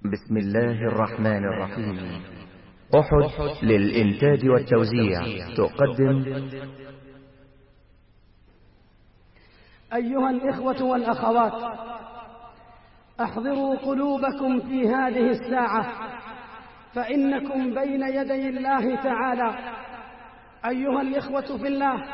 بسم الله الرحمن الرحيم. أحد للإنتاج والتوزيع تقدم. أيها الإخوة والأخوات، أحضروا قلوبكم في هذه الساعة، فإنكم بين يدي الله تعالى. أيها الإخوة في الله،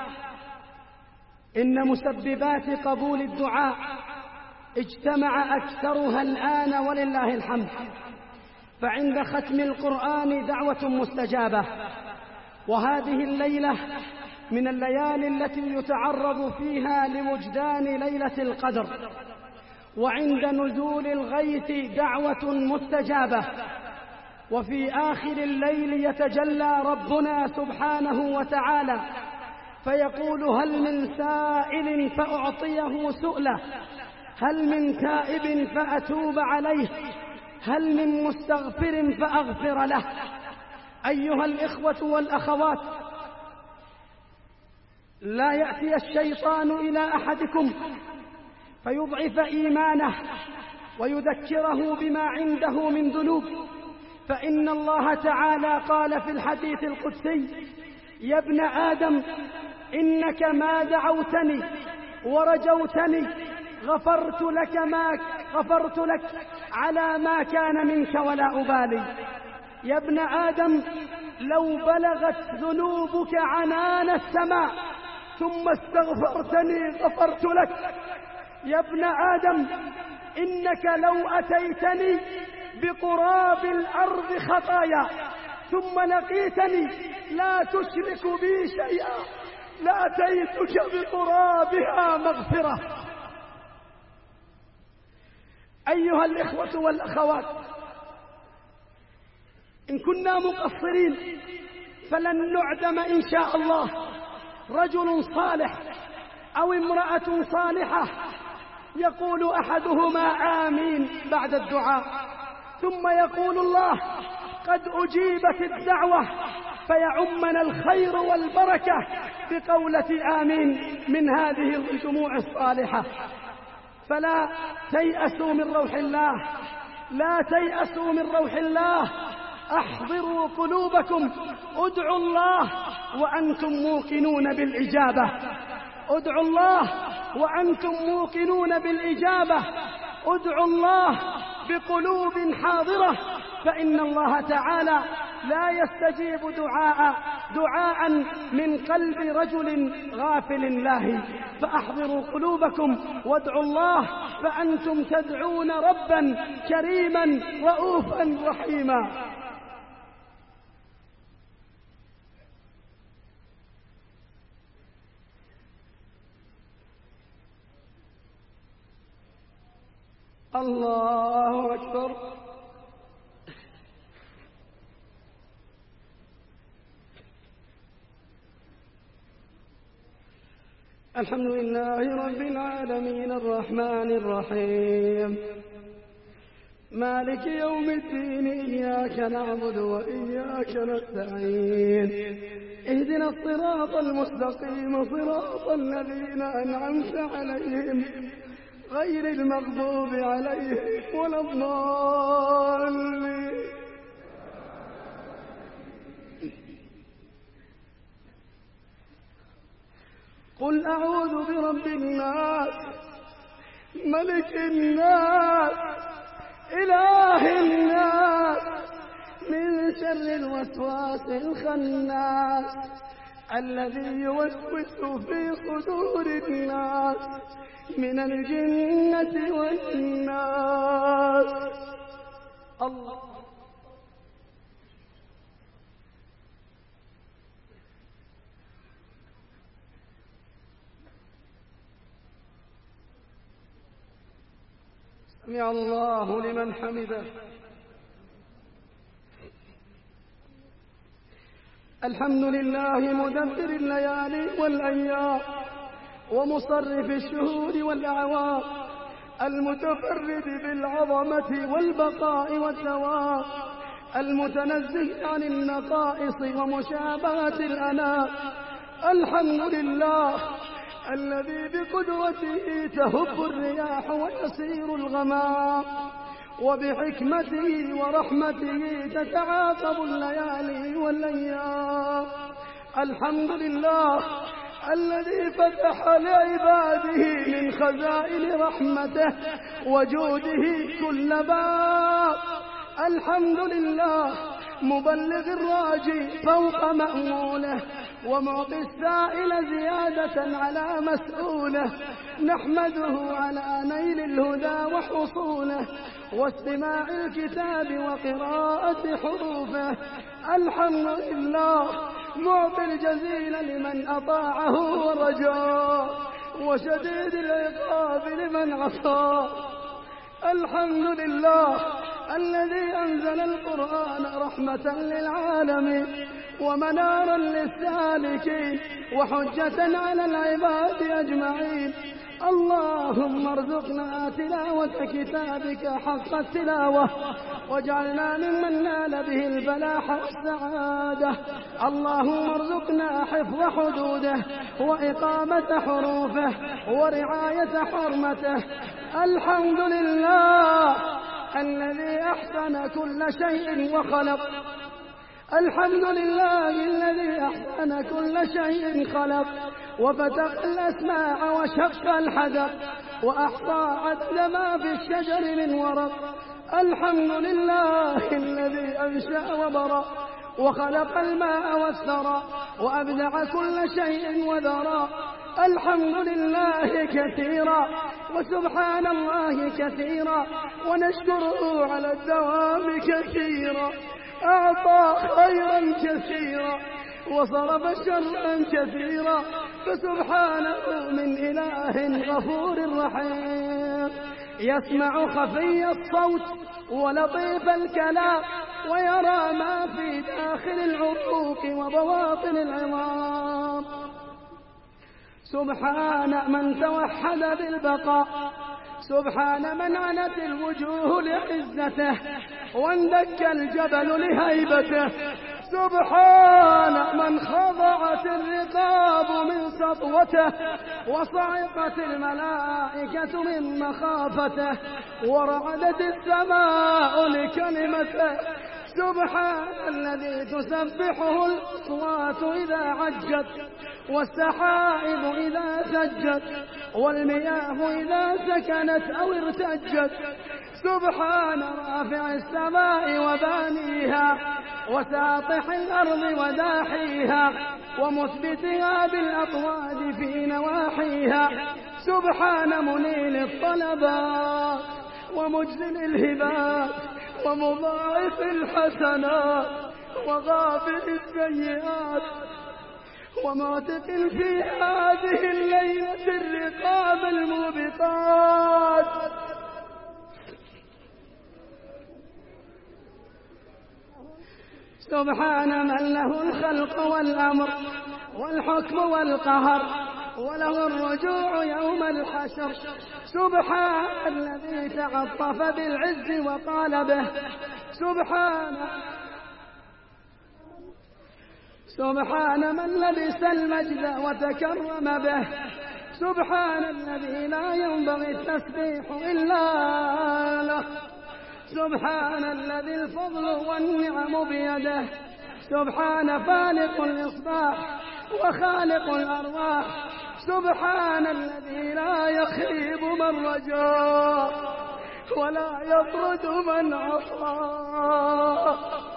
إن مسببات قبول الدعاء اجتمع أكثرها الآن ولله الحمد. فعند ختم القرآن دعوة مستجابة، وهذه الليلة من الليالي التي يتعرض فيها لوجدان ليلة القدر. وعند نزول الغيث دعوة مستجابة، وفي آخر الليل يتجلى ربنا سبحانه وتعالى فيقول: هل من سائل فأعطيه سؤله، هل من تائب فأتوب عليه، هل من مستغفر فأغفر له. أيها الإخوة والأخوات، لا يأتي الشيطان إلى أحدكم فيضعف إيمانه ويذكره بما عنده من ذنوب، فإن الله تعالى قال في الحديث القدسي: يا ابن آدم، إنك ما دعوتني ورجوتني غفرت لك على ما كان منك ولا أبالي. يا ابن آدم، لو بلغت ذنوبك عنان السماء ثم استغفرتني غفرت لك. يا ابن آدم، إنك لو أتيتني بقراب الأرض خطايا ثم لقيتني لا تشرك بي شيئا لأتيتك بقرابها مغفرة. أيها الإخوة والأخوات، إن كنا مقصرين فلن نعدم إن شاء الله رجل صالح أو امرأة صالحة يقول أحدهما آمين بعد الدعاء، ثم يقول الله: قد أجيبت الدعوة، فيعمنا الخير والبركة بقولة آمين من هذه الجموع الصالحة. فلا تيأسوا من روح الله، لا تيأسوا من روح الله. أحضروا قلوبكم، ادعوا الله وأنتم موقنون بالإجابة، ادعوا الله وأنتم موقنون بالإجابة، ادعوا الله بقلوب حاضرة، فإن الله تعالى لا يستجيب دعاء من قلب رجل غافل لاهي. فأحضروا قلوبكم وادعوا الله، فأنتم تدعون ربا كريما رؤوفا رحيما. الله أكبر. الحمد لله رب العالمين الرحمن الرحيم مالك يوم الدين، إياك نعبد وإياك نستعين، اهدنا الصراط المستقيم صراط الذين أنعمت عليهم غير المغضوب عليهم ولا الضالين. قل أعوذ برب الناس، ملك الناس، إله الناس، من شر الوسواس الخناس الذي يوسوس في صدور الناس من الجنة والناس. الله. سمع الله لمن حمده. الحمد لله مدبر الليالي والأيام ومصرف الشهور والأعوام، المتفرد بالعظمة والبقاء والدوام، المتنزه عن النقائص ومشابهة الأنام. الحمد لله الذي بقدرته تهب الرياح ويسير الغمام، وبحكمته ورحمته تتعاقب الليالي والأيام. الحمد لله الذي فتح لعباده من خزائن رحمته وجوده كل باب. الحمد لله مبلغ الراجي فوق مأموله ومعطي السائل زيادة على مسؤوله. نحمده على نيل الهدى وحصوله واستماع الكتاب وقراءة حروفه. الحمد لله معطي الجزيل لمن أطاعه ورجاه وشديد العقاب لمن عصاه. الحمد لله الذي أنزل القرآن رحمة للعالمين ومنارا للسالكين وحجة على العباد أجمعين. اللهم ارزقنا تلاوة كتابك حق التلاوة واجعلنا ممن نال به الفلاح والسعادة. اللهم ارزقنا حفظ حدوده وإقامة حروفه ورعاية حرمته. الحمد لله الذي أحسن كل شيء وخلق. الحمد لله الذي أحسن كل شيء خلق وفتق الأسماع وشق الحدق وأحصى عدد ما في الشجر من ورق. الحمد لله الذي أنشأ وبرأ وخلق الماء والثرى وأبدع كل شيء وذرى. الحمد لله كثيرا وسبحان الله كثيرا ونشكره على الدوام كثيرا. أعطى خيرا كثيرا وصرف شرا كثيرا فسبحانه من إله غفور رحيم. يسمع خفي الصوت ولطيف الكلام ويرى ما في داخل العروق وبواطن العظام. سبحان من توحد بالبقاء. سبحان من عنت الوجوه لعزته واندك الجبل لهيبته. سبحان من خضعت الرقاب من سطوته وصعقت الملائكة من مخافته ورعدت السماء لكلمته. سبحان الذي تسبحه الأصوات إذا عجت والسحائب إذا سجت والمياه إذا سكنت أو ارتجت. سبحان رافع السماء وبانيها وساطح الأرض وداحيها ومثبتها بالأطواد في نواحيها. سبحان منيل الطلبات ومجزل الهبات ومضاعف الحسنات وغافر السيئات ومعتق في هذه الليلة الرقاب الموبقات. سبحان من له الخلق والأمر والحكم والقهر وله الرجوع يوم الحشر. سبحان الذي تعطف بالعز وقال به. سبحان من لبس المجد وتكرم به. سبحان الذي لا ينبغي التسبيح إلا له. سبحان الذي الفضل والنعم بيده. سبحان فالق الإصباح وخالق الأرواح. سبحان الذي لا يخيب من رجاه ولا يطرد من عصاه.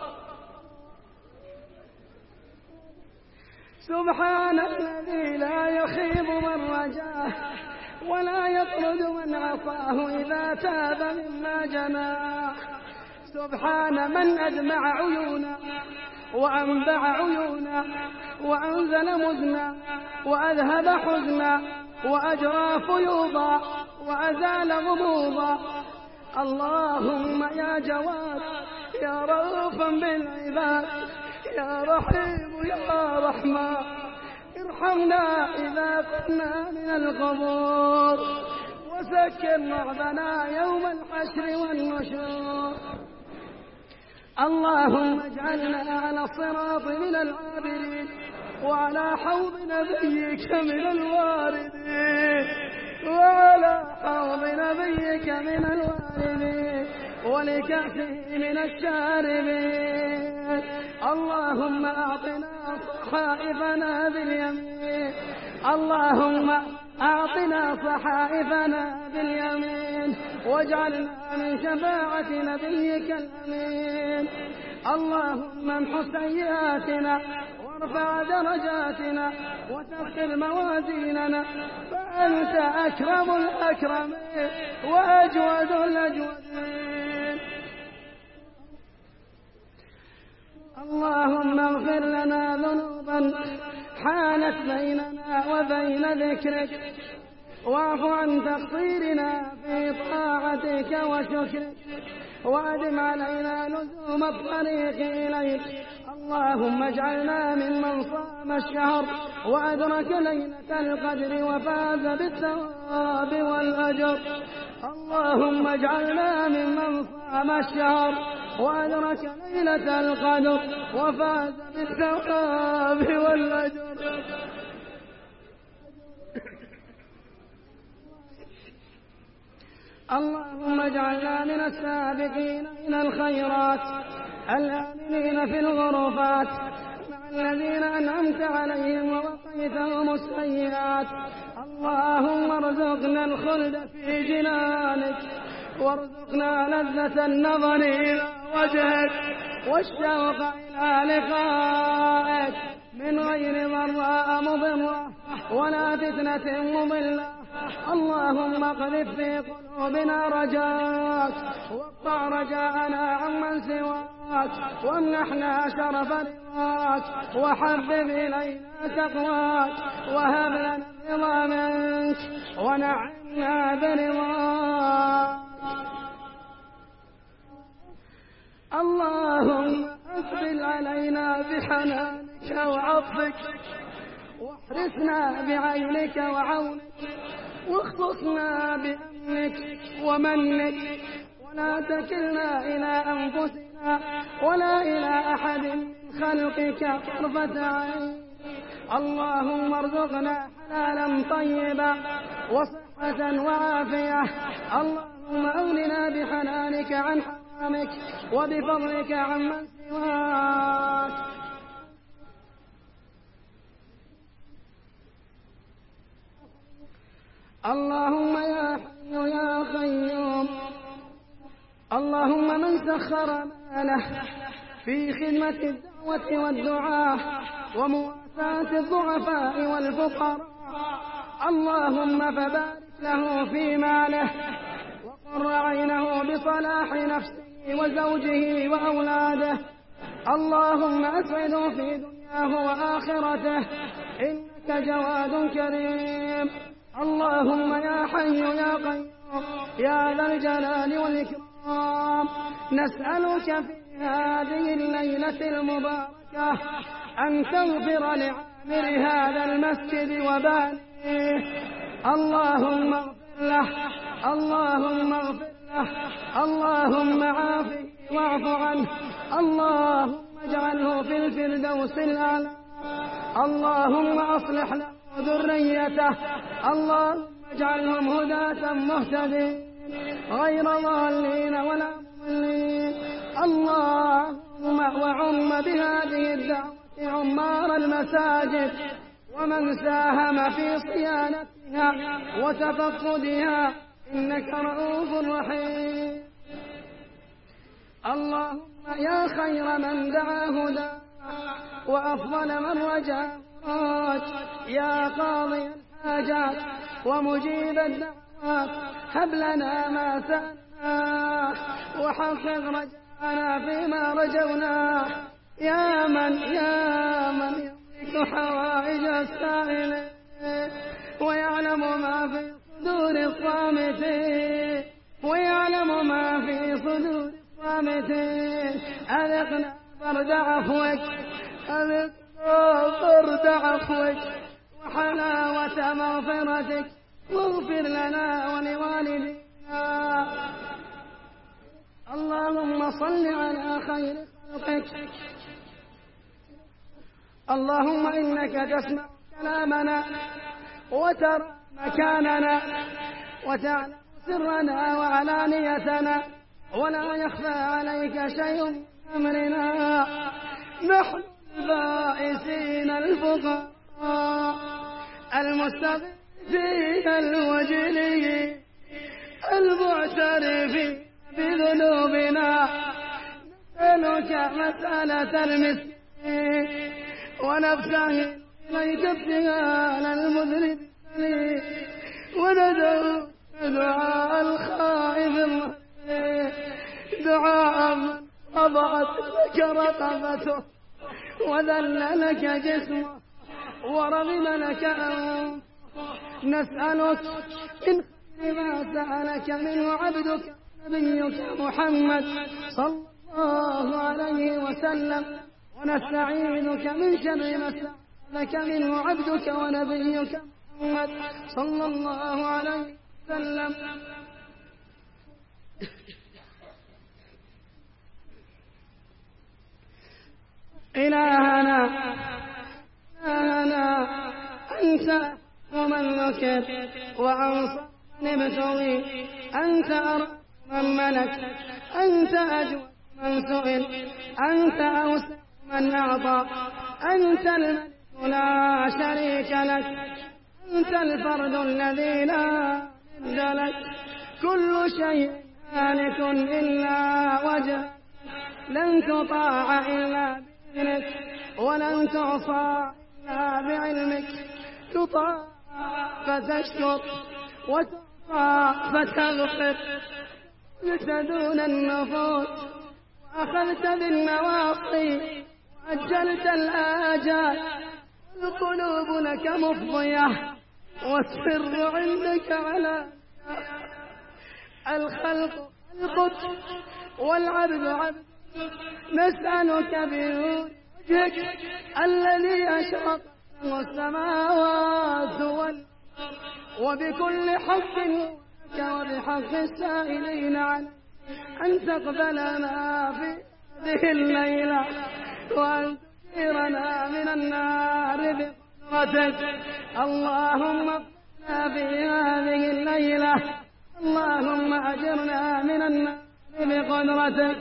سبحان الذي لا يخيب من رجاه ولا يطرد من عصاه إذا تاب مما جناه. سبحان من أدمع عيونا وأنبع عيونا وأنزل مزنا وأذهب حزنا وأجرى فيوضا وأزال غموضا. اللهم يا جواد يا رؤوفا بالعباد يا رحيم يا رحمن ارحمنا إذا كنا من القبور وسكن رعبنا يوم الحشر والنشور. اللهم اجعلنا على الصراط من العابرين وعلى حوض نبيك من الواردين وعلى حوض نبيك من الواردين ولكأسه من الشاربين. اللهم أعطنا صحائفنا باليمين، اللهم أعطنا صحائفنا باليمين، واجعلنا من شفاعة نبيك الأمين. اللهم امح سيئاتنا وارفع درجاتنا وثقل موازيننا، فأنت أكرم الأكرمين وأجود الأجودين. اللهم اغفر لنا ذنوبا حالت بيننا وبين ذكرك، واعف عن تقصيرنا في طاعتك وشكرك، وأدم علينا لزوم الطريق إليك. اللهم اجعلنا ممن صام الشهر وأدرك ليلة القدر وفاز بالثواب والأجر. اللهم اجعلنا ممن صام الشهر وأدرك ليلة القدر وفاز بالثواب والأجر. اللهم اجعلنا من السابقين إلى الخيرات الآمنين في الغرفات مع الذين أنعمت عليهم ووقيتهم السيئات. اللهم ارزقنا الخلد في جنانك، وارزقنا لذة النظر إلى وجهك والشوق إلى لقائك من غير ضراء مضرة ولا فتنة مضلة. اللهم اقذف في قلوبنا رجاك، واقطع رجاءنا عمن سواك، وامنحنا شرف رضاك، وحبب إلينا تقواك، وهب لنا الرضا منك، ونعمنا برضاك. اللهم أقبل علينا بحنانك وعطفك، واحرسنا بعينك وعونك، واختصنا بأمنك ومنك، ولا تكلنا إلى أنفسنا ولا إلى أحد من خلقك طرفة عين. اللهم ارزقنا حلالا طيبا وصحة وعافية. اللهم أغننا بحنانك عن حرامك وبفضلك عمن سواك. اللهم يا حي يا قيوم، اللهم من سخر ماله في خدمة الدعوة والدعاء ومواساة الضعفاء والفقراء، اللهم فبارك له في ماله، وقر عينه بصلاح نفسه وزوجه وأولاده. اللهم أسعده في دنياه وآخرته، إنك جواد كريم. اللهم يا حي يا قيوم يا ذا الجلال والإكرام، نسألك في هذه الليلة المباركة أن تغفر لعامر هذا المسجد وبانيه. اللهم اغفر له، اللهم اغفر له، اللهم عافه واعف عنه، اللهم اجعله في الفردوس الأعلى. اللهم أصلح له ذريته، اللهم اجعلهم هداة مهتدين غير ضالين ولا مضلين. اللهم وعم بهذه الدعوة عمار المساجد ومن ساهم في صيانتها وتفقدها، إنك رؤوف رحيم. اللهم يا خير من دعا هدى وأفضل من رجا فراج، يا قاضي الحاجات ومجيب الدعوات، هب لنا ما سألناه وحقق رجاءنا فيما رجوناه، يا من يملك حوائج السائلين ويعلم ما في صدور الصامتين، ويعلم ما في صدور الصامتين. أذقنا برد عفوك، أذقنا برد عفوك وحلاوة مغفرتك، واغفر لنا ولوالدينا. اللهم صل على خير خلقك. اللهم إنك تسمع كلامنا وترى مكاننا وتعلم سرنا وعلانيتنا، ولا يخفى عليك شيء من أمرنا. نحن البائسين الفقراء المستغيثين الوجلين المعترفين بذنوبنا، نسألك مسألة المسكين ونبتهل إليك ابتهال المذنبين، وندعو دعاء الخائف المهدي، دعاء من وضعت لك رقبته وذل لك جسمه ورغم لك أنفه. نسألك من خير ما سألك منه عبدك نبيك محمد صلى الله عليه وسلم، ونستعيذك من شر ما سألك منه عبدك ونبيك محمد صلى الله عليه وسلم. إلهنا أنت ومن ذكر وأنصر من ابتغي، أنت أرحم من ملك، أنت أجود من سئل، أنت أوسع من أعطى، أنت الملك لا شريك لك، أنت الفرد الذي لا ند لك. كل شيء هالك إلا وجهك، لن تطاع إلا بإذنك ولن تعصى إلا بعلمك. تطاع فتشكر وتعصى فتغفر. قلت دون النفوس وأخذت بالنواصي وأجلت الآجال. القلوب لك مفضية والسر عندك على الخلق القدس والعبد عبد. نسألك بنور وجهك الذي أشرقت له السماوات والأرض، وبكل حق لك وبحق السائلين عنه، أن تقبلنا في هذه الليلة وأن تجيرنا من النار بقدرتك. اللهم اغفرنا في هذه الليلة، اللهم أجرنا من النار بقدرتك.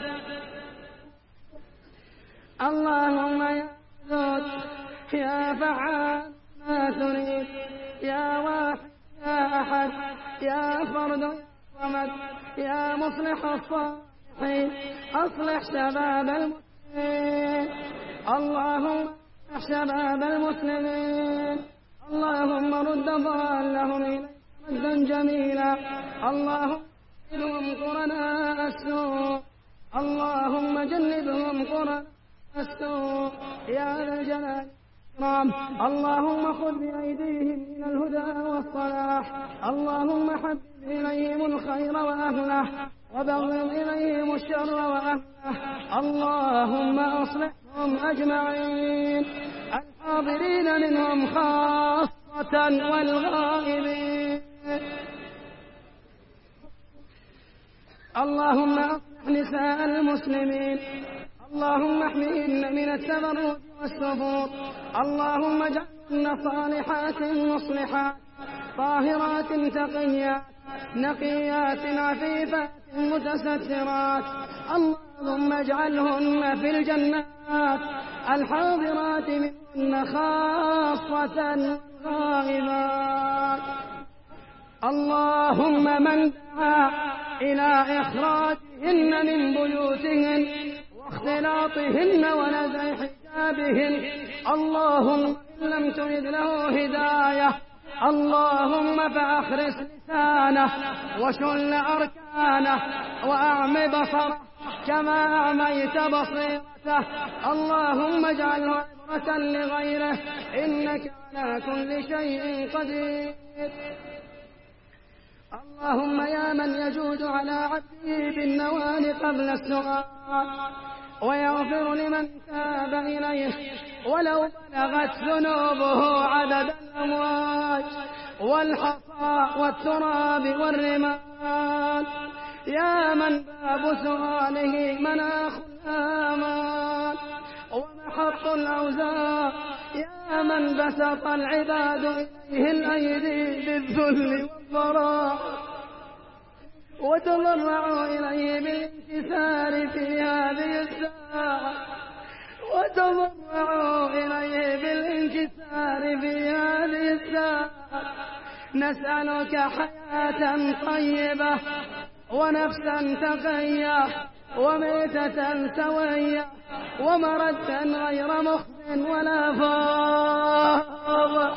اللهم يا ذات يا فعال ما تريد، يا واحد يا أحد يا فرد يا صمد، يا مصلح الصالحين أصلح شباب المسلمين. اللهم اصلح شباب المسلمين، اللهم رد ضالهم إليك ردا جميلا. اللهم جنبهم قرناء السوء، اللهم جنبهم قرناء السوء يا ذا الجلال والإكرام. اللهم خذ بأيديهم إلى الهدى والصلاح، اللهم حبب إليهم الخير وأهله وبغض إليهم الشر وأهله. اللهم أصلحهم أجمعين، الحاضرين منهم خاصة والغائبين. اللهم أصلح نساء المسلمين، اللهم احميهن من التبرج والسفور. اللهم اجعلهن صالحات مصلحات طاهرات تقيات نقيات عفيفات متسترات. اللهم اجعلهن في الجنات الحاضرات منهن خاصة والغائبات. اللهم من دعا إلى إخراجهن من بيوتهن واختلاطهن ونزع حجابهن، اللهم إن لم ترد له هداية اللهم فأخرس لسانه وشل أركانه وأعم بصره كما أعميت بصيرته. اللهم اجعله عبرة لغيره إنك على كل شيء قدير. اللهم يا من يجود على عبده بالنوال قبل السؤال ويغفر لمن تاب إليه ولو بلغت ذنوبه عدد الأمواج والحصى والتراب والرمال، يا من باب سؤاله مناخ الآمال ومحط الأوزار، يا من بسط العباد إليه الأيدي بالذل والضراء وتضرعوا إليه بالانكسار في هذه الساعة، وتضرعوا إليه بالانكسار في هذه الساعة. نسألك حياة طيبة ونفسا تقية وميتة سوية ومردا غير مخزٍ ولا فاض.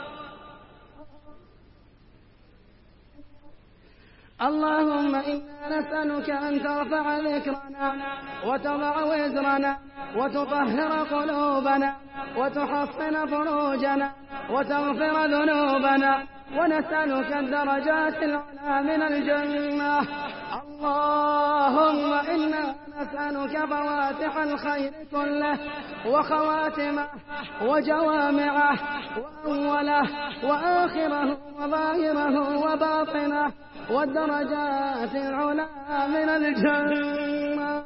اللهم إنا نسألك أن ترفع ذكرنا وتضع وزرنا وتطهر قلوبنا وتحصن فروجنا وتغفر ذنوبنا، ونسألك الدرجات العلى من الجنة. اللهم إنا نسألك فواتح الخير كله وخواتمه وجوامعه وأوله وآخره وظاهره وباطنه والدرجات العلى من الجنة.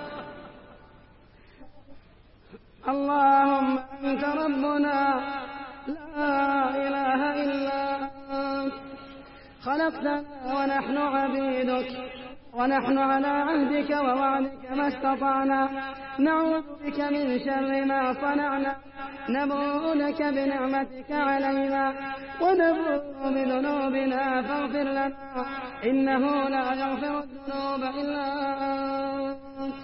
اللهم أنت ربنا لا إله إلا أنت، خلقتنا ونحن عبيدك، ونحن على عهدك ووعدك ما استطعنا، نعوذ بك من شر ما صنعنا، نبوء لك بنعمتك علينا ونبوء بذنوبنا فاغفر لنا، إنه لا يغفر الذنوب إلا أنت.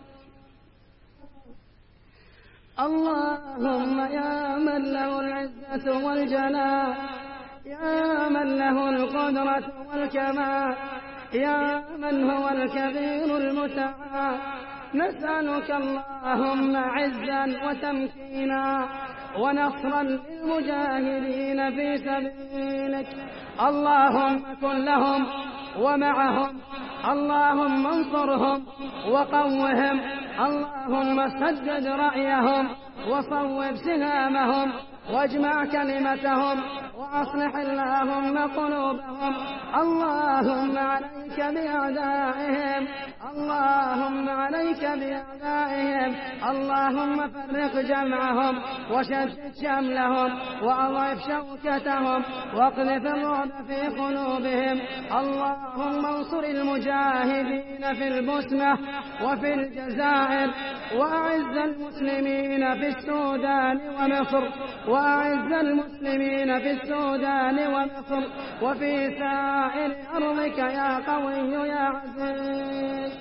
اللهم يا من له العزة والجلال، يا من له القدرة والكمال، يا من هو الكبير المتعال، نسألك اللهم عزا وتمكينا ونصرا للمجاهدين في سبيلك. اللهم كن لهم ومعهم، اللهم انصرهم وقوهم، اللهم سدد رأيهم وصوب سهامهم واجمع كلمتهم وأصلح اللهم قلوبهم. اللهم عليك بأعدائهم، اللهم عليك بأعدائهم، اللهم فرق جمعهم وشتت شملهم وأضعف شوكتهم واقذف الرعب في قلوبهم. اللهم انصر المجاهدين في البوسنة وفي الجزائر، وأعز المسلمين في السودان ومصر، وأعز المسلمين في السودان ومصر وفي سائر أرضك يا قوي يا عزيز.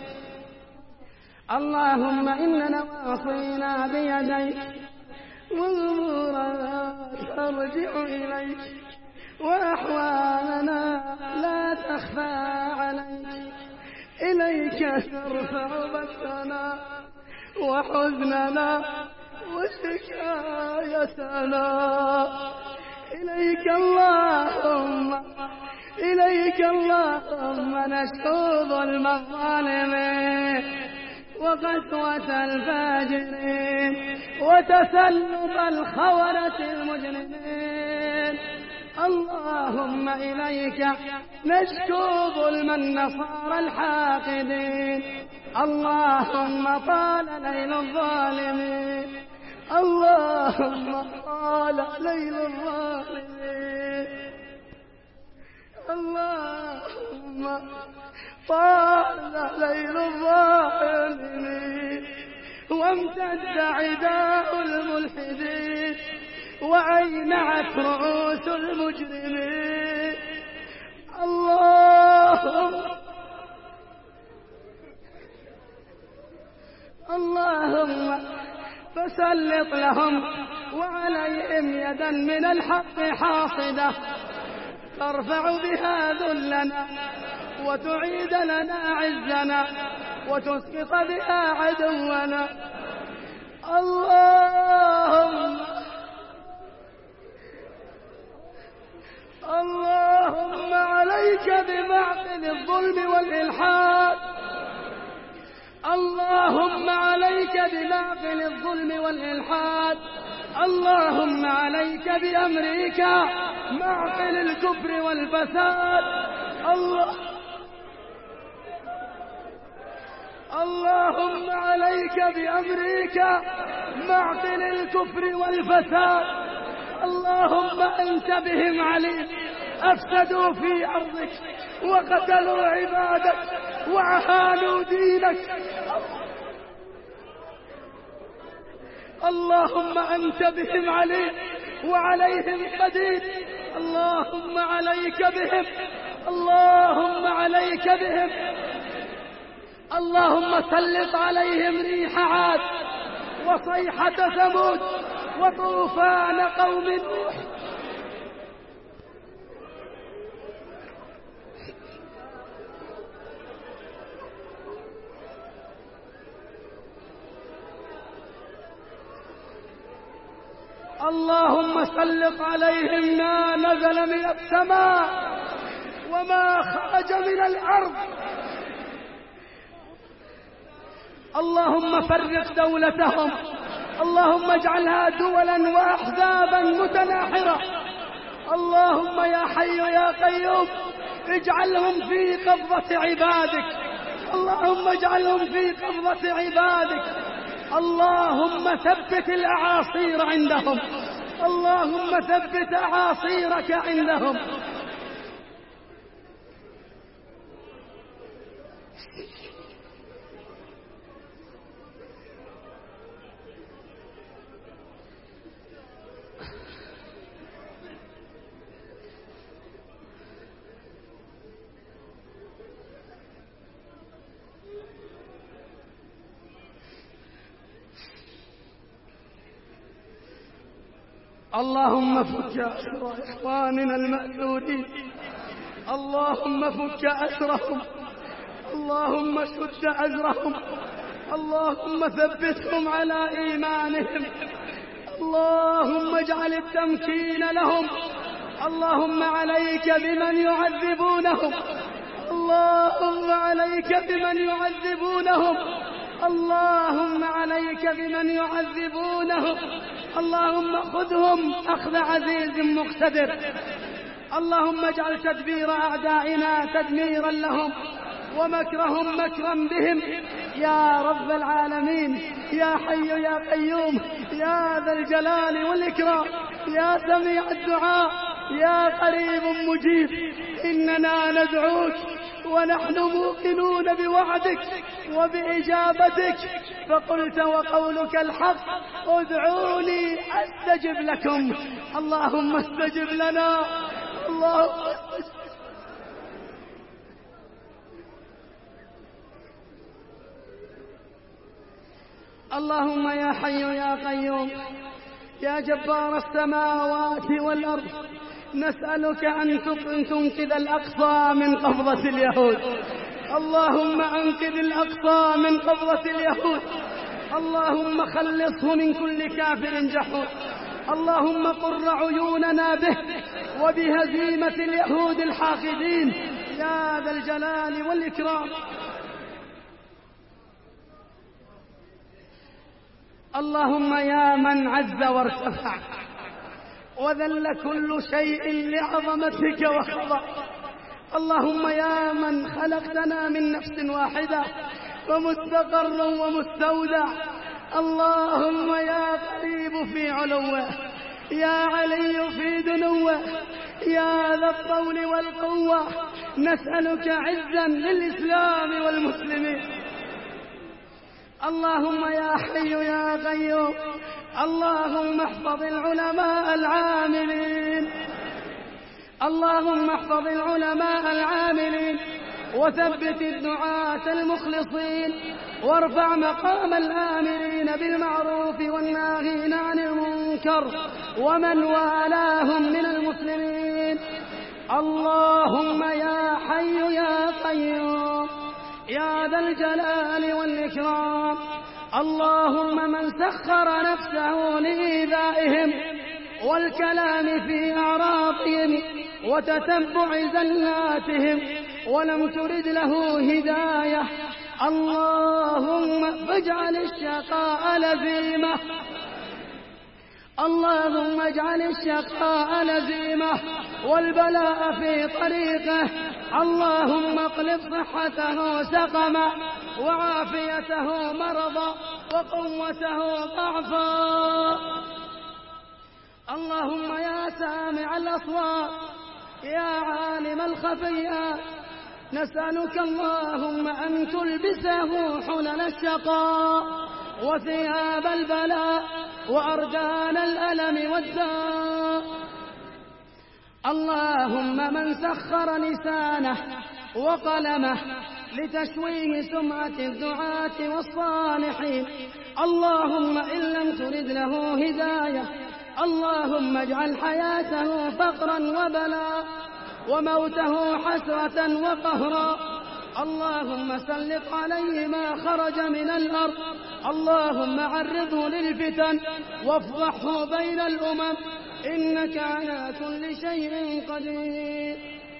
اللهم إن نواصينا بيديك وأمورنا ترجع إليك وأحوالنا لا تخفى عليك، إليك نرفع بثنا وحزننا وشكايتنا، إليك اللهم، إليك اللهم نشكو ظلم الظالمين وقسوة الفاجرين وتسلط الخونة المجرمين. اللهم إليك نشكو ظلم النصارى الحاقدين. اللهم طال ليل الظالمين، اللهم طال ليل الظالمين، اللهم طال ليل الظالمين وامتد عداء الملحدين وأينعت رؤوس المجرمين. اللهم فسلط لهم وعليهم يدا من الحق حاصدة ترفع بها ذلنا وتعيد لنا عزنا وتسقط بها عدونا. اللهم عليك بمعقل الظلم والإلحاد، اللهم عليك بمعقل الظلم والإلحاد، اللهم عليك بأمريكا معقل الكفر والفساد. اللهم عليك بأمريكا معقل الكفر والفساد. اللهم أنت بهم عليم، أفسدوا في أرضك وقتلوا عبادك وعهانوا دينك. اللهم أنت بهم عليم وعليهم قدير. اللهم عليك بهم، اللهم عليك بهم. اللهم سلط عليهم ريح عاد وصيحة ثمود وطوفان قوم نوح. اللهم سلط عليهم ما نزل من السماء وما خرج من الأرض. اللهم فرق دولتهم، اللهم اجعلها دولا وأحزابا متناحرة. اللهم يا حي يا قيوم اجعلهم في قبضة عبادك، اللهم اجعلهم في قبضة عبادك. اللهم ثبت الأعاصير عندهم، اللهم ثبت أعاصيرك عندهم. اللهم فك أسر إخواننا المأسورين، اللهم فك أسرهم، اللهم شد أزرهم، اللهم ثبتهم على إيمانهم، اللهم اجعل التمكين لهم. اللهم عليك بمن يعذبونهم، اللهم عليك بمن يعذبونهم، اللهم عليك بمن يعذبونهم. اللهم خذهم أخذ عزيز مقتدر. اللهم اجعل تدبير أعدائنا تدميرا لهم ومكرهم مكرا بهم يا رب العالمين، يا حي يا قيوم، يا ذا الجلال والإكرام، يا سميع الدعاء، يا قريب مجيب. إننا ندعوك ونحن موقنون بوعدك وبإجابتك، فقلت وقولك الحق ادعوني أستجب لكم. اللهم استجب لنا، اللهم استجب. اللهم يا حي يا قيوم يا جبار السماوات والأرض، نسألك أن تنقذ الأقصى من قبضة اليهود. اللهم أنقذ الأقصى من قبضة اليهود، اللهم خلصه من كل كافر جحود. اللهم قر عيوننا به وبهزيمة اليهود الحاقدين يا ذا الجلال والإكرام. اللهم يا من عز وارتفع وذل كل شيء لعظمتك وخضع، اللهم يا من خلقتنا من نفس واحدة ومستقر ومستودع، اللهم يا قريب في علوه، يا علي في دنوه، يا ذا الطول والقوة، نسألك عزا للإسلام والمسلمين. اللهم يا حي يا قيوم، اللهم احفظ العلماء العاملين، اللهم احفظ العلماء العاملين وثبت الدعاة المخلصين، وارفع مقام الآمرين بالمعروف والناهين عن المنكر ومن والاهم من المسلمين. اللهم يا حي يا قيوم يا ذا الجلال والإكرام، اللهم من سخر نفسه لإيذائهم والكلام في أعراضهم وتتبع زلاتهم ولم ترد له هداية، اللهم فاجعل الشقاء لزيمة، اللهم اجعل الشقاء لزيمة والبلاء في طريقه، اللهم اقلب صحته سقما وعافيته مرضا وقوته ضعفا. اللهم يا سامع الأصوات، يا عالم الخفيات، نسألك اللهم أن تلبسه حلل الشقاء وثياب البلاء وأرجال الألم والداء. اللهم من سخر لسانه وقلمه لتشويه سمعة الدعاة والصالحين، اللهم إن لم ترد له هداية، اللهم اجعل حياته فقرا وبلاء وموته حسرة وقهرا. اللهم سلط عليه ما خرج من الأرض، اللهم عرضه للفتن وافضحه بين الأمم، إنك على كل شيء قدير.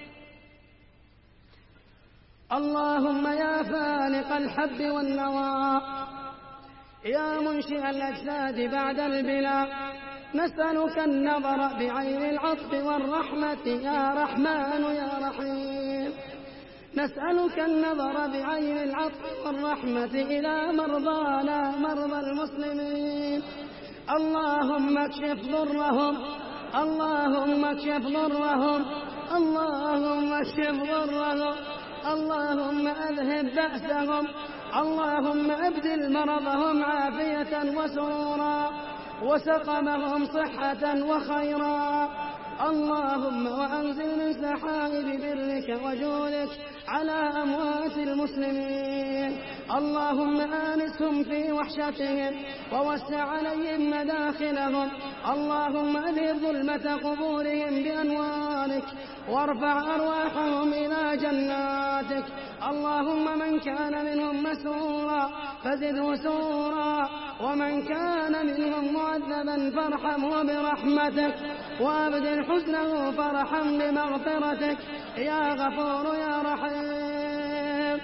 اللهم يا فالق الحب والنوى، يا منشئ الأجساد بعد البلاء، نسألك النظر بعين العطف والرحمة يا رحمن يا رحيم. نسألك النظر بعين العطف والرحمة إلى مرضانا مرضى المسلمين. اللهم اكشف ضرهم، اللهم اكشف ضرهم، اللهم اكشف ضرهم، اللهم أذهب بأسهم، اللهم أبدل مرضهم عافية وسرورا وسقمهم صحة وخيرا. اللهم وأنزل من سحائب برك وجودك على أموات المسلمين. اللهم آنسهم في وحشتهم ووسع عليهم مداخلهم. اللهم أذهب ظلمة قبورهم بأنوارك وارفع أرواحهم إلى جناتك. اللهم من كان منهم مسرورا فزده سرورا، ومن كان منهم معذبا فارحمه برحمتك وأبدل حزنه فرحا بمغفرتك يا غفور يا رحيم.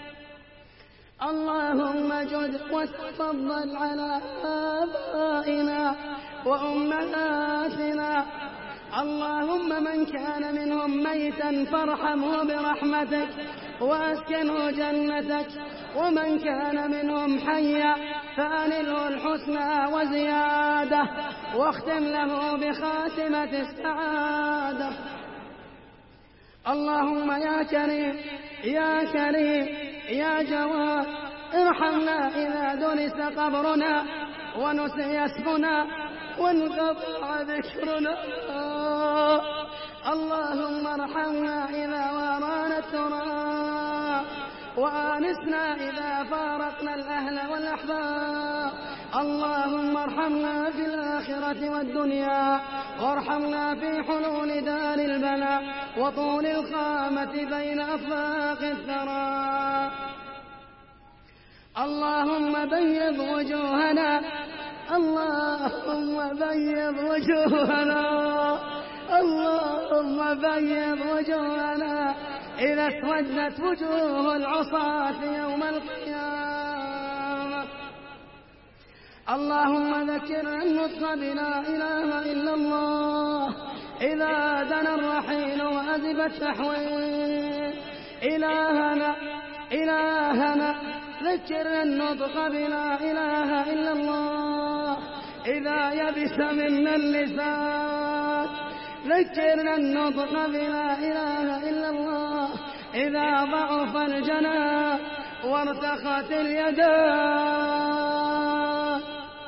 اللهم جد وتفضل على آبائنا وأمهاتنا. اللهم من كان منهم ميتا فارحمه برحمتك وأسكنه جنتك، ومن كان منهم حيا فأنله الحسنى وزيادة واختم له بخاتمة السعادة. اللهم يا كريم يا كريم يا جواد، ارحمنا إذا دنس قبرنا ونسي اسمنا وانقطع ذكرنا. اللهم ارحمنا إذا وارانا التراب، وآنسنا إذا فارقنا الأهل والأحباب. اللهم ارحمنا في الآخرة والدنيا، وارحمنا في حلول دار البلاء وطول القامة بين أفاق الثرى. اللهم بيض وجوهنا، اللهم بيض وجوهنا، اللهم بيض وجوهنا إذا اسودت وجوه العصاة يوم القيامة. اللهم ذكرنا النطق بلا إله إلا الله إذا دنا الرحيل وأذب التحويل. إلهنا إلهنا ذكرنا النطق بلا إله إلا الله إذا يبس منا اللسان. ذكرنا النطق بلا إله إلا الله إذا ضعف الجنان وارتخت اليدان.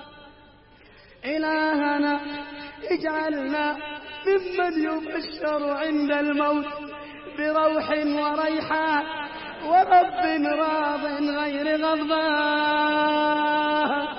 إلهنا اجعلنا ممن يبشر عند الموت بروح وريحان ورب راض غير غضبان.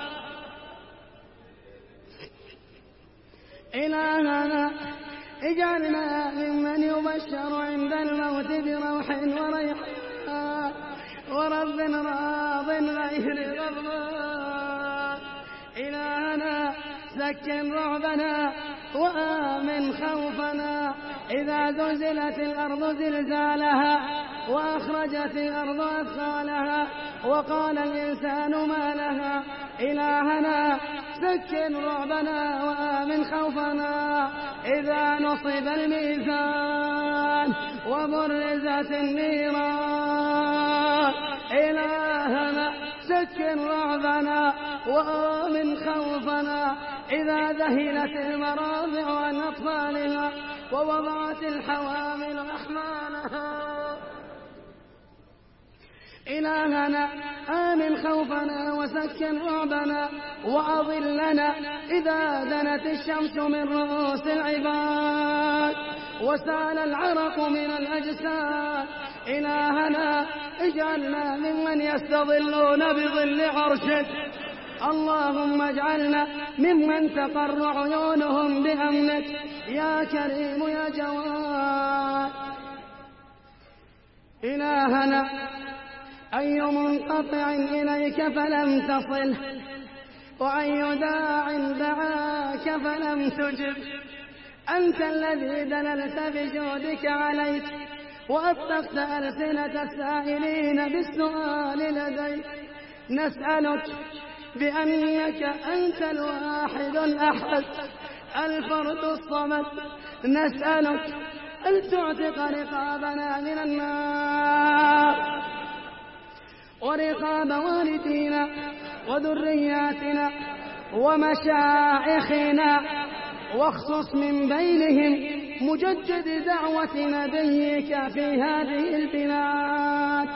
إلهنا اجعلنا ممن يبشر عند الموت بروح وريحان ورب راض غير غضبان. إلهنا سكن رعبنا وآمن خوفنا إذا زلزلت الأرض زلزالها وأخرجت الأرض أثقالها وقال الإنسان ما لها. إلهنا سكن رعبنا وآمن خوفنا إذا نصب الميزان وبرزت النيران. إلهنا سكن رعبنا وآمن خوفنا إذا ذهلت المراضع عن أطفالها ووضعت الحوامل أحمالها. إلهنا آمن خوفنا وسكن رعبنا وأظلنا إذا دنت الشمس من رؤوس العباد وسال العرق من الأجساد. إلهنا اجعلنا ممن يستظلون بظل عرشك. اللهم اجعلنا ممن تقر عيونهم بأمنك يا كريم يا جواد. إلهنا أي منقطع إليك فلم تصل وأي داع دعاك فلم تجب. أنت الذي دللت بجودك عليك وأطلقت ألسنة السائلين بالسؤال لديك. نسألك بأنك أنت الواحد الأحد الفرد الصمد، نسألك أن تعتق رقابنا من النار ورقاب والدينا وذرياتنا ومشايخنا، واخصص من بينهم مجدد دعوة نبيك في هذه البلاد.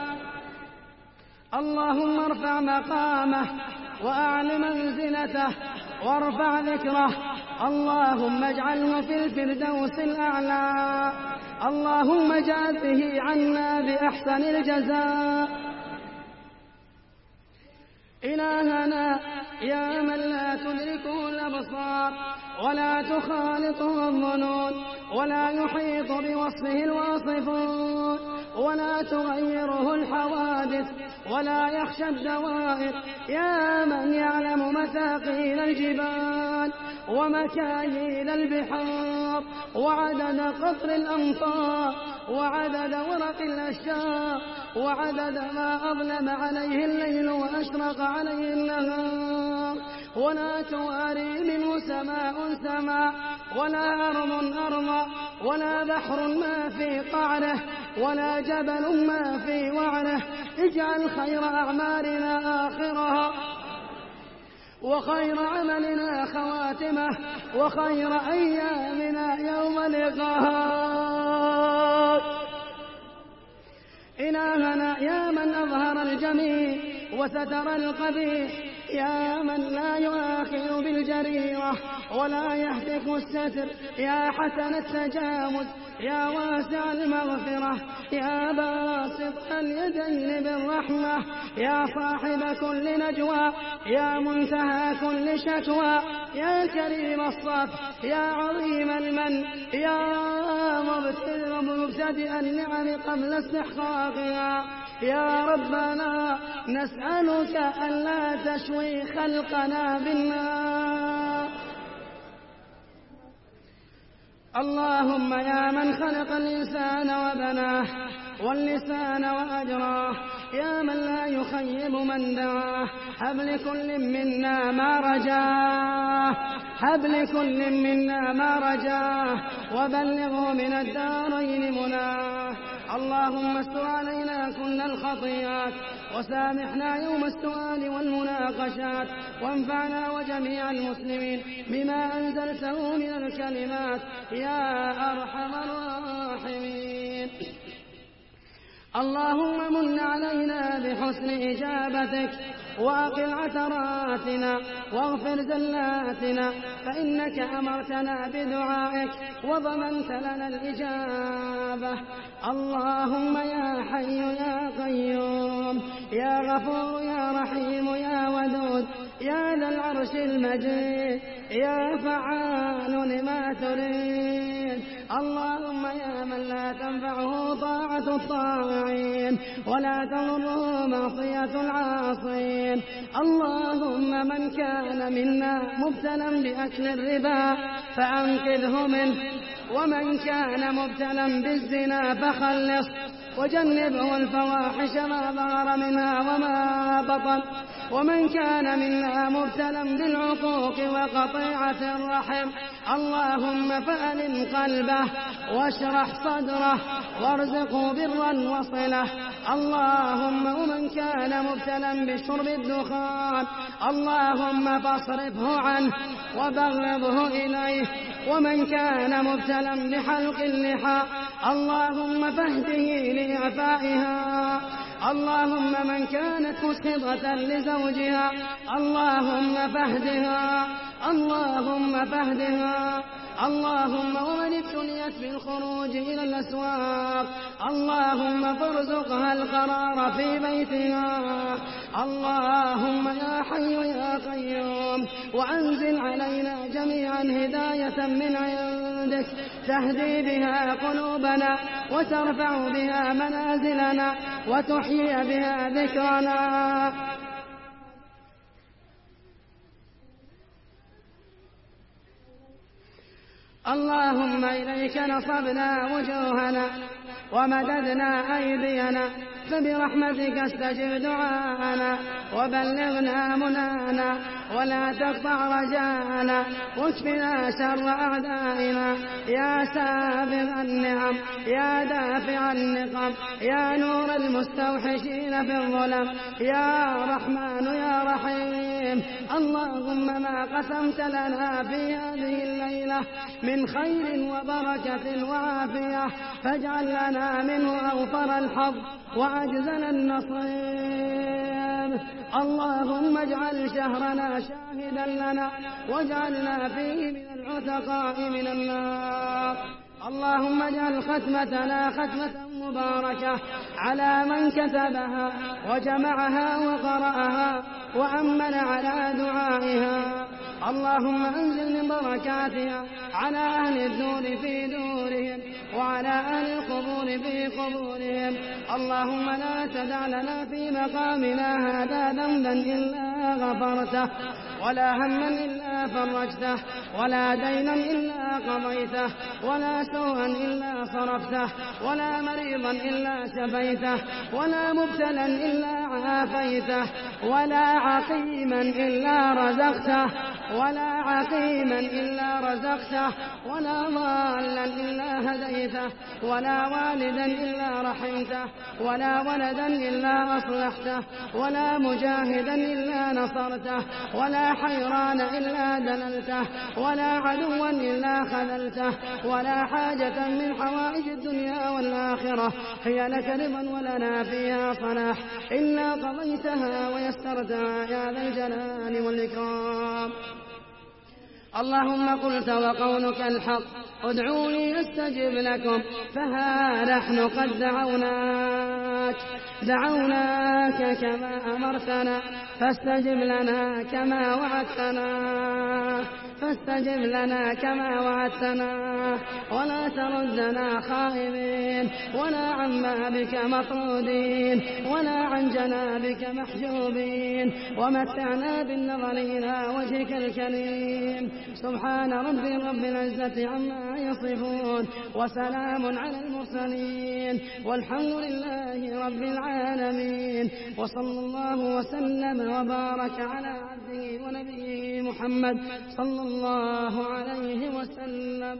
اللهم ارفع مقامه وأعل منزلته وارفع ذكره. اللهم اجعله في الفردوس الأعلى. اللهم جازه عنا بأحسن الجزاء. إلهنا يا من لا تدركه الأبصار ولا تخالطه الظنون ولا يحيط بوصفه الواصفون ولا تغيره الحوادث ولا يخشى الدوائر، يا من يعلم مثاقيل الجبال ومكاييل البحار وعدد قطر الأمطار وعدد ورق الأشجار وعدد ما أظلم عليه الليل وأشرق عليه النهار، ولا تواري منه سماء سماء ولا أرض أرضا ولا بحر ما في قعره ولا جبل ما في وعره. اجعل خير أعمالنا آخرها وخير عملنا خواتمه وخير أيامنا يوم لقاء. إلهنا يا من أظهر الجميل وستر القبيح، يا من لا يؤاخذ بالجريرة ولا يهتك الستر، يا حسن التجاوز يا واسع المغفرة، يا باسط اليدين بالرحمة، يا صاحب كل نجوى، يا منتهى كل شكوى، يا كريم الصف، يا عظيم المن، يا مبتدئ النعم قبل استحقاقها. يا ربنا نسألك ألا تشوي خلقنا بالنار. اللهم يا من خلق الإنسان وبناه واللسان وأجراه، يا من لا يخيب من دعاه، هب لكل منا ما رجاه، هب لكل منا ما رجاه وبلغه من الدارين مناه. اللهم استر علينا كل الخطيئات وسامحنا يوم السؤال والمناقشات، وانفعنا وجميع المسلمين بما أنزلته من الكلمات يا أرحم الراحمين. اللهم من علينا بحسن إجابتك وأقل عثراتنا واغفر زلاتنا، فإنك أمرتنا بدعائك وضمنت لنا الإجابة. اللهم يا حي يا قيوم يا غفور يا رحيم يا ودود يا ذا العرش المجيد يا فعال لما تريد. اللهم يا من لا تنفعه طاعة الطاعين ولا تضره معصية العاصين. اللهم من كان منا مبتلا بأكل الربا فأنقذه منه، ومن كان مبتلا بالزنا فخلص، وجنبه الفواحش ما ظهر منها وما بطن. ومن كان منا مبتلا بالعقوق وقطيعة الرحم، اللهم فألن قلبه واشرح صدره وارزقه برا وصله. اللهم ومن كان مبتلا بشرب الدخان، اللهم فاصرفه عنه وبغضه إليه. ومن كان مبتلا بحلق اللحى، اللهم فاهده لإعفائها. اللهم من كانت مسخطة لزوجها اللهم فاهدها، اللهم فاهدها. اللهم ومن ابتليت بالخروج إلى الأسواق اللهم فارزقها القرار في بيتها. اللهم يا حي يا قيوم وأنزل علينا جميعا هداية من عندك تهدي بها قلوبنا وترفع بها منازلنا وتحيي بها ذكرنا. اللهم إليك نصبنا وجوهنا ومددنا أيدينا فبرحمتك استجب دعاءنا وبلغنا منانا ولا تقطع رجاءنا واكفنا شر أعدائنا. يا سابغ النعم يا دافع النقم يا نور المستوحشين في الظلم يا رحمن يا رحيم. اللهم ما قسمت لنا في هذه الليلة من خير وبركة وعافية فاجعل لنا منه أوفر الحظ وأجزل النصيب. اللهم اجعل شهرنا شاهدا لنا واجعلنا فيه من العتقاء من النار. اللهم اجعل ختمتنا ختمة مباركة على من كتبها وجمعها وقرأها وأمن على دعائها. اللهم أنزل من بركاتها على أهل الدور في دورهم وعلى أهل القبور في قبورهم. اللهم لا تدع لنا في مقامنا هذا ذنبا إلا غفرته ولا هما إلا فرجته ولا دينا إلا قضيته ولا سوءا إلا صرفته ولا مريضا إلا شفيته ولا مبتلا إلا عافيته ولا عقيما إلا رزقته ولا عقيما إلا رزقته ولا ضالا إلا هديته ولا والدا إلا رحمته ولا ولدا إلا أصلحته ولا مجاهدا إلا نصرته ولا حيران إلا دللته ولا عدوا إلا خذلته ولا حاجة من حوائج الدنيا والآخرة هي لك رضا ولنا فيها صلاح إلا قضيتها ويسرتها يا ذا الجلال والإكرام. اللهم قلت وقولك الحق ادعوني أستجب لكم فها نحن قد دعوناك كما أمرتنا فاستجب لنا كما وعدتنا ولا تردنا خائبين ولا عن بابك مطرودين ولا عن جنابك محجوبين ومتعنا بالنظر إلى وجهك الكريم. سبحان رب العزة عما يصفون وسلام على المرسلين والحمد لله رب العالمين. وصلى الله وسلم وبارك على عبده ونبيه محمد صلى الله عليه وسلم.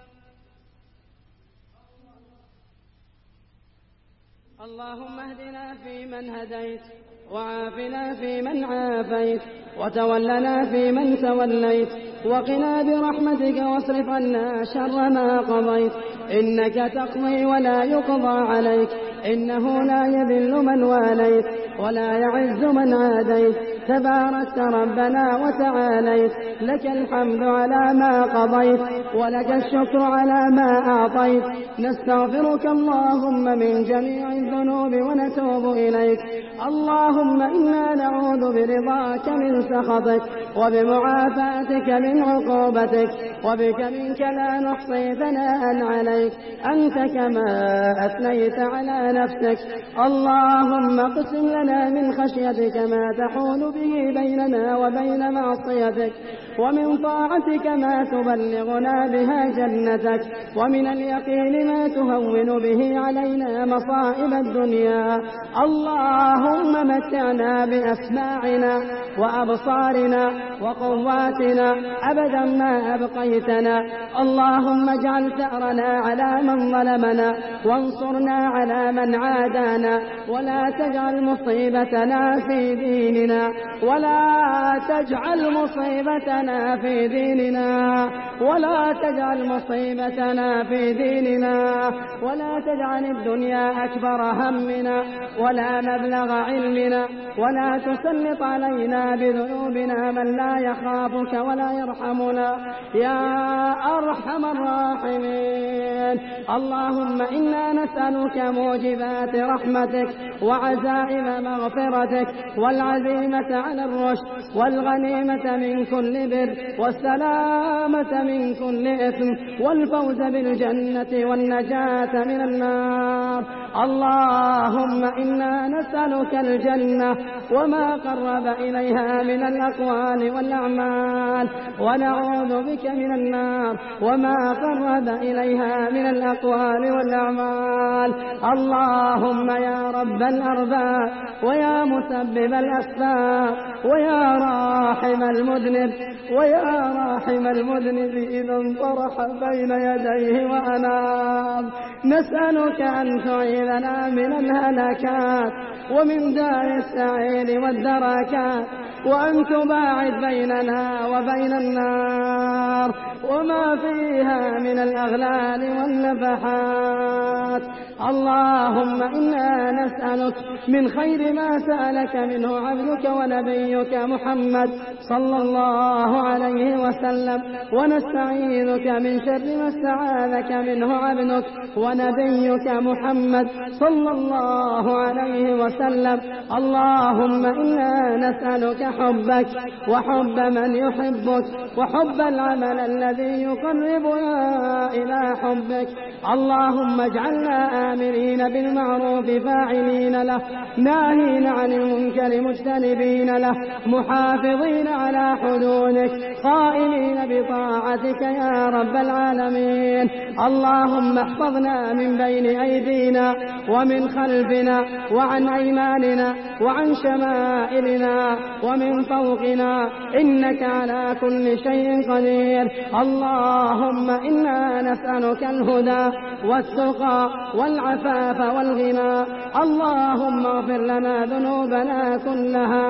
اللهم اهدنا فيمن هديت وعافنا فيمن عافيت وتولنا فيمن توليت وقنا برحمتك واصرف عنا شر ما قضيت إنك تقضي ولا يقضى عليك إنه لا يذل من واليت ولا يعز من عاديت تباركت ربنا وتعاليت لك الحمد على ما قضيت ولك الشكر على ما أعطيت. نستغفرك اللهم من جميع الذنوب ونتوب إليك. اللهم إنا نعوذ برضاك من سخطك وبمعافاتك من عقوبتك وبك منك لا نحصي ثناء عليك أنت كما أثنيت على نفسك. اللهم اقسم لنا من خشيتك ما تحول به بيننا وبين معصيتك ومن طاعتك ما تبلغنا بها جنتك ومن اليقين ما تهون به علينا مصائب الدنيا. اللهم متعنا بأسماعنا وأبصارنا وقواتنا أبدا ما أبقيتنا. اللهم اجعل ثأرنا على من ظلمنا وانصرنا على من من عادانا، ولا تجعل مصيبتنا في ديننا، ولا تجعل مصيبتنا في ديننا، ولا تجعل مصيبتنا في ديننا، ولا تجعل الدنيا أكبر همنا ولا مبلغ علمنا، ولا تسلط علينا بذنوبنا من لا يخافك ولا يرحمنا يا أرحم الراحمين. اللهم إنا نسألك موجبات رحمتك وعزائم مغفرتك والعزيمة على الرشد والغنيمة من كل بر والسلامة من كل إثم والفوز بالجنة والنجاة من النار. اللهم إنا نسألك الجنة وما قرب إليها من الأقوال والأعمال، ونعوذ بك من النار وما قرب إليها من الأقوال والأعمال. اللهم يا رب الأرباب ويا مسبب الأسباب ويا راحم المذنب إذا انطرح بين يديه وأناب، نسألك أن تعيذنا من الهلكات ومن دار السعير والدركات، وأن تباعد بيننا وبين النار وما فيها من الأغلال والنفحات. اللهم إنا نسألك من خير ما سألك منه عبدك ونبيك محمد صلى الله عليه وسلم، ونستعيذك من شر ما استعاذك منه عبدك ونبيك محمد صلى الله عليه وسلم. اللهم إنا نسألك حبك وحب من يحبك وحب العمل الذي يقربنا إلى حبك. اللهم اجعلنا آمرين بالمعروف فاعلين له، ناهين عن المنكر مجتنبين له، محافظين على حدودك، قائمين بطاعتك يا رب العالمين. اللهم احفظنا من بين أيدينا ومن خلفنا وعن أيماننا وعن شمائلنا ومن فوقنا، إنك على كل شيء قدير. اللهم إنا نسألك الهدى والتقى والعفاف والغنى. اللهم اغفر لنا ذنوبنا كلها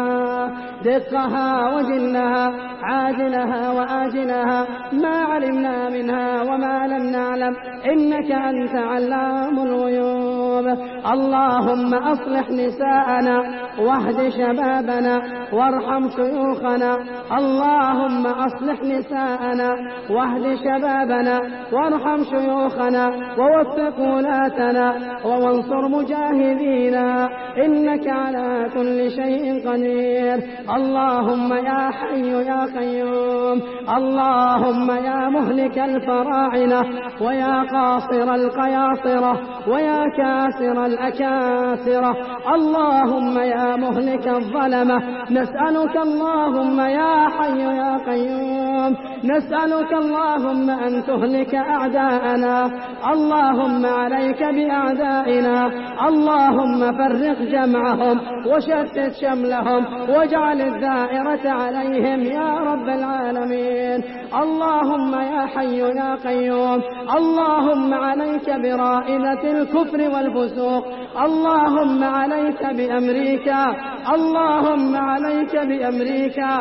دقها وجلها عاجلها وآجلها، ما علمنا منها وما لم نعلم، إنك أنت علام الغيوب. اللهم أصلح نساءنا واهد شبابنا وارحم شيوخنا. اللهم أصلح نساءنا واهد شبابنا وارحم شيوخنا ووفق ولاتنا وانصر مجاهدينا، إنك على كل شيء قدير. اللهم يا حي يا قيوم، اللهم يا مهلك الفراعنة ويا قاصر القياصرة ويا كاسر الأكاسرة، اللهم يا مهلك الظلمة، نسألك اللهم يا حي يا قيوم، نسألك اللهم أن تهلك أعداءنا. اللهم عليك بأعدائنا، اللهم فرق جمعهم وشتت شملهم واجعل الدائرة عليهم يا رب العالمين. اللهم يا حي يا قيوم، اللهم عليك برائدة الكفر والفسوق، اللهم عليك بأمريكا، اللهم عليك بأمريكا،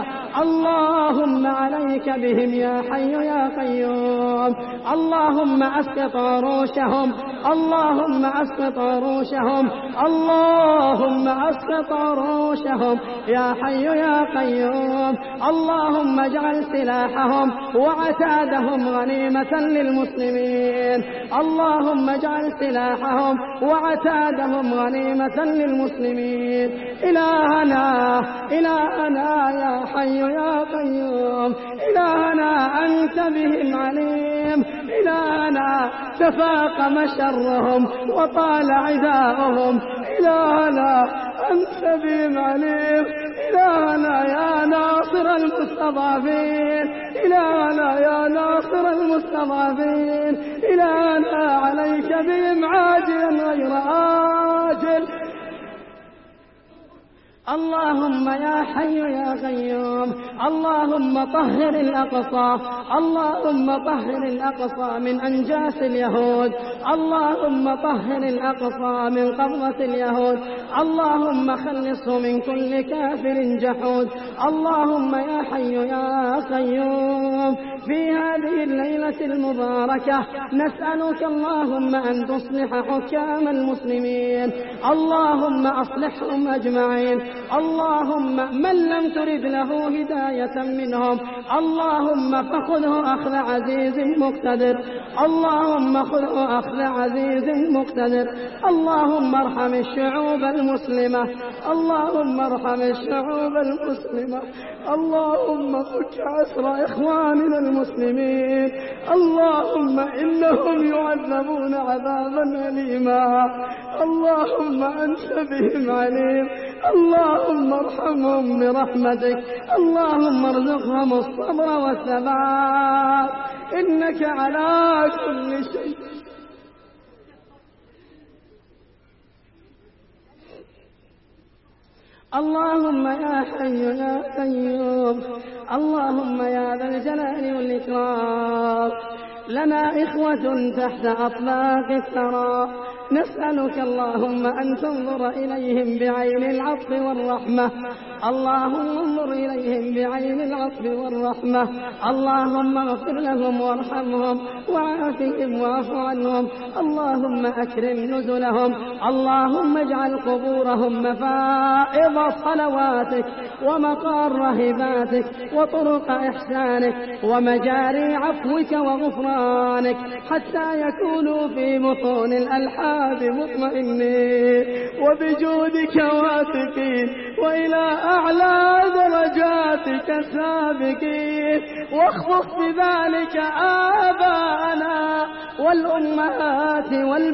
اللهم عليك بهم يا حي يا قيوم. اللهم أسقط عروشهم، اللهم أسقط عروشهم، اللهم أسقط عروشهم يا حي يا قيوم. اللهم اجعل سلاحهم وعتادهم غنيمة للمسلمين، اللهم اجعل سلاحهم وعتادهم غنيمة للمسلمين. إلهنا إلهنا يا حي يا قيوم، إلهنا أنت بهم عليم، إلهنا تفاقم شرهم وطال عداؤهم، إلهنا أنت بهم عليم، إلهنا يا ناصر المستضعفين، إلهنا يا ناصر المستضعفين، إلهنا عليك بهم عاجلا غير آجل. اللهم يا حي يا قيوم، اللهم طهر الأقصى، اللهم طهر الأقصى من أنجاس اليهود، اللهم طهر الأقصى من قبضة اليهود، اللهم خلصه من كل كافر جحود. اللهم يا حي يا قيوم، في هذه الليلة المباركة نسألك اللهم أن تصلح حكام المسلمين، اللهم أصلحهم أجمعين، اللهم من لم ترد له هداية منهم اللهم فخذه أخذ عزيز مقتدر، اللهم خذه أخذ عزيز مقتدر. اللهم ارحم الشعوب المسلمة، اللهم ارحم الشعوب المسلمة، اللهم فك أسر إخواننا المسلمين، اللهم إنهم يعذبون عذابا أليما، اللهم أنت بهم عليم، اللهم ارحمهم برحمتك، اللهم ارزقهم الصبر والثبات، إنك على كل شيء. اللهم يا حي يا قيوم، اللهم يا ذا الجلال والإكرام، لنا إخوة تحت أطلاق الثرى، نسألك اللهم أن تنظر إليهم بعين العطف والرحمة، اللهم انظر إليهم بعين العطف والرحمة، اللهم اغفر لهم وارحمهم وعافهم واعف عنهم، اللهم أكرم نزلهم، اللهم اجعل قبورهم مفائض صلواتك ومقار هباتك وطرق إحسانك ومجاري عفوك وغفرانك، حتى يكونوا في بطون الألحاد مطمئنين وبجودك واثقين، وإلى أعلى درجاتك سابقين، واخصص بذلك آباءنا والأمهات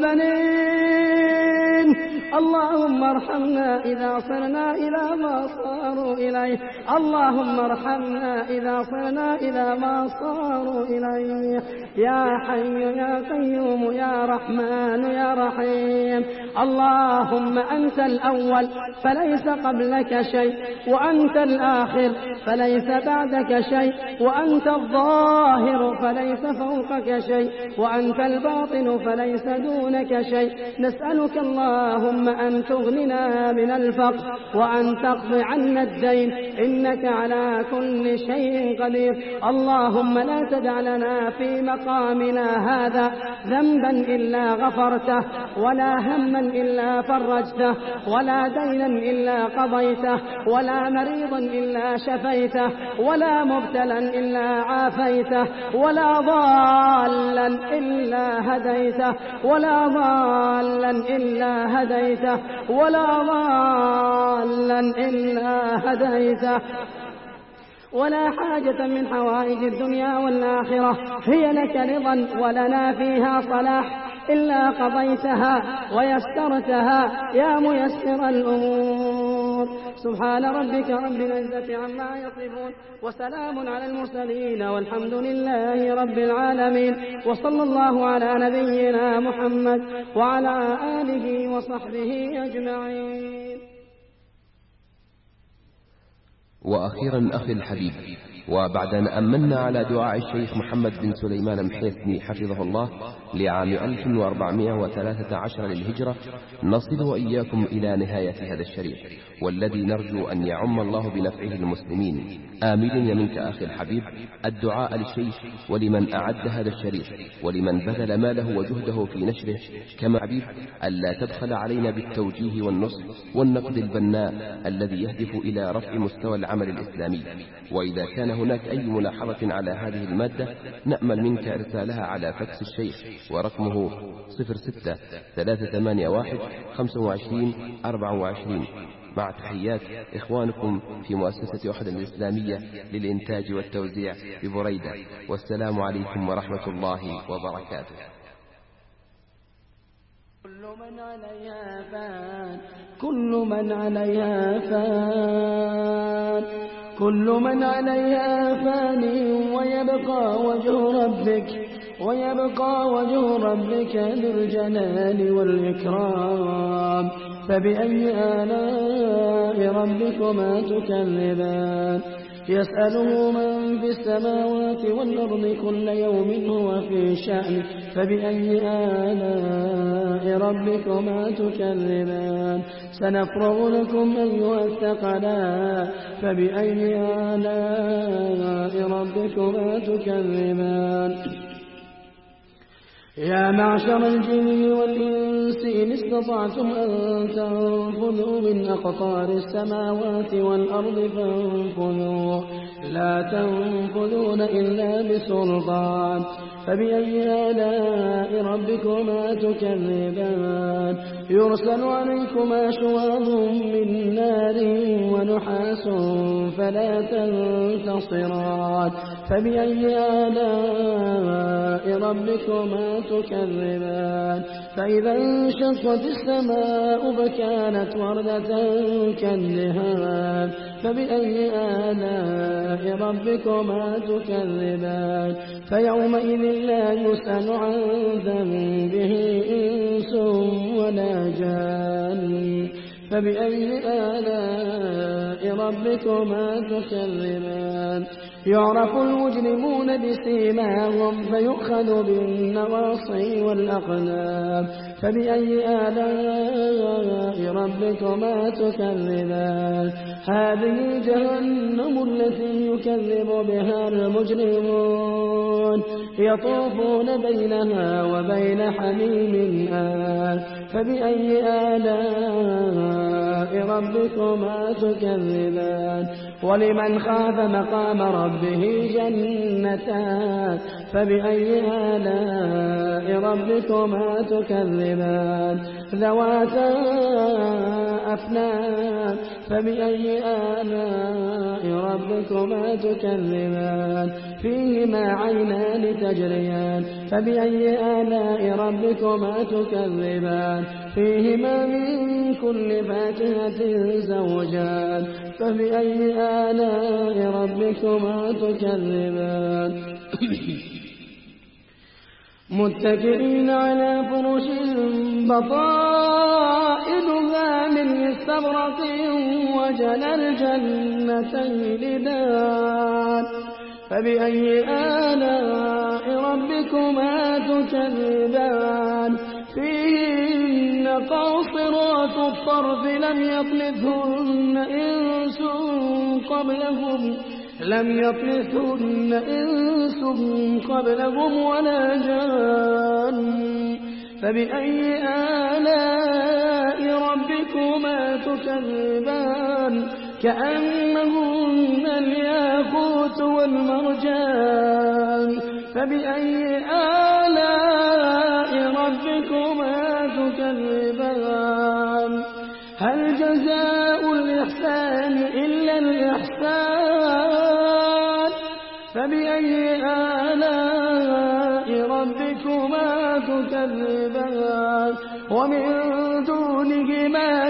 والبنين. اللهم ارحمنا إذا صرنا إلى ما صاروا إليه، اللهم ارحمنا إذا صرنا إلى ما صاروا إليه. يا حي يا قيوم يا رحمن يا رحيم، اللهم أنت الأول فليس قبلك شيء، وأنت الآخر فليس بعدك شيء، وأنت الظاهر فليس فوقك شيء، وأنت الباطن فليس دونك شيء. نسألك اللهم أن تغننا من الفقر وأن تقضي عنا الدين، إنك على كل شيء قدير. اللهم لا تدع لنا في مقامنا هذا ذنبا إلا غفرته، ولا هما إلا فرجته، ولا دينا إلا قضيته، ولا مريضا إلا شفيته، ولا مبتلا إلا عافيته، ولا ضالا إلا هديته، ولا ضالا إلا هديته، ولا ضالا إلا هديته، ولا حاجة من حوائج الدنيا والآخرة هي لك رضا ولنا فيها صلاح إلا قضيتها ويسرتها يا ميسر الأمور. سبحان ربك رب العزة عما يصفون، وسلام على المرسلين، والحمد لله رب العالمين، وصلى الله على نبينا محمد وعلى آله وصحبه أجمعين. وأخيرا أخي الحبيب، وبعد أن أمنا على دعاء الشيخ محمد بن سليمان محيثني حفظه الله لعام 1413 للهجرة، نصل وإياكم إلى نهاية هذا الشريط، والذي نرجو أن يعم الله بنفعه المسلمين. آملين منك أخي الحبيب الدعاء للشيخ ولمن أعد هذا الشريط ولمن بذل ماله وجهده في نشره، كما حبيب ألا تبخل علينا بالتوجيه والنصح والنقد البناء الذي يهدف إلى رفع مستوى العمل الإسلامي. وإذا كان هناك أي ملاحظة على هذه المادة نأمل منك إرسالها على فاكس الشيخ، ورقمه 06-381-25-24. مع تحيات إخوانكم في مؤسسة وحدة الإسلامية للإنتاج والتوزيع ببريدة، والسلام عليكم ورحمة الله وبركاته. كل من عليها فان، كل من عليها فان، كل من عليها فان، ويبقى وجه ربك، ويبقى وجه ربك ذو الجلال والإكرام. فبأي آلاء ربكما تكذبان يسأله من في السماوات والأرض كل يوم هو في شأن فبأي آلاء ربكما تكذبان سنفرغ لكم أيها الثقلان فبأي آلاء ربكما تكذبان يا معشر الجن والإنس إن استطعتم أن تنفذوا من أقطار السماوات والأرض فانفذوا لا تنفذون إلا بسلطان فبأي آلاء ربكما تكذبان يرسل عليكما شواظ من نار ونحاس فلا تنتصران فبأي آلاء ربكما تكذبان فإذا انشقت السماء فكانت وردة كالدهان فبأي آلاء ربكما تكذبان فيومئذ لا يسأل عن ذنبه إنس ولا جان فبأي آلاء ربكما تكذبان يعرف المجرمون بسيماهم فيؤخذ بالنواصي والأقدام فبأي آلاء ربكما تكذبان هذه جهنم التي يكذب بها المجرمون يطوفون بينها وبين حميم آن فبأي آلاء ربكما تكذبان ولمن خاف مقام ربه جنتان فبأي آلاء ربكما تكذبان ذواتا أفنان فبأي آلاء ربكما تكذبان فيهما عينان تجريان فبأي آلاء ربكما تكذبان فيهما من كل فاكهة زوجان فبأي آلاء ربكما تكذبان متكئين على فرش بطائنها من استبرق وجنى الجنتين دان فبأي آلاء ربكما تكذبان فيهن قاصرات الطرف لم يطمثهن إنس قبلهم ولا جان فبأي آلاء ربكما تكذبان كأنهن الياقوت والمرجان فبأي آلاء ربكما تكذبان هل جزاء الإحسان إلا الإحسان فبأي آلاء ربكما تكذبان ومن دونهما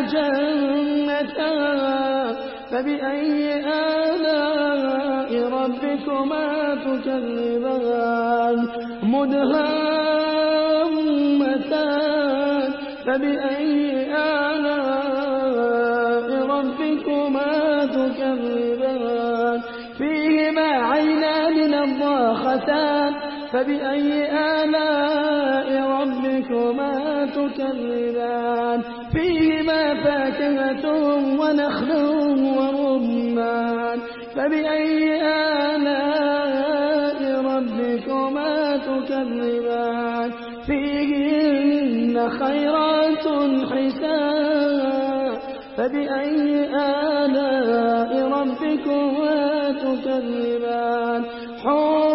جنتان فبأي آلاء ربكما تكذبان مدهامتان فبأي آلاء ربكما تكذبان فيهما عينان نضاختان فبأي آلاء ربكما تكذبان فيهما فاكهة ونخل ورمان فبأي آلاء ربكما تكذبان فيهن خيرات حسان فبأي آلاء ربكما تكذبان حور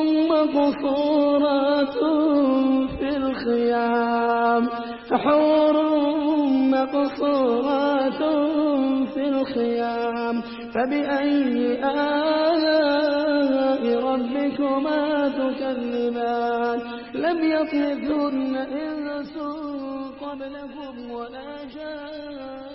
مقصورات في الخيام فبأي آلاء ربكما تكذبان لم يطمثهن إنس قبلهم ولا جان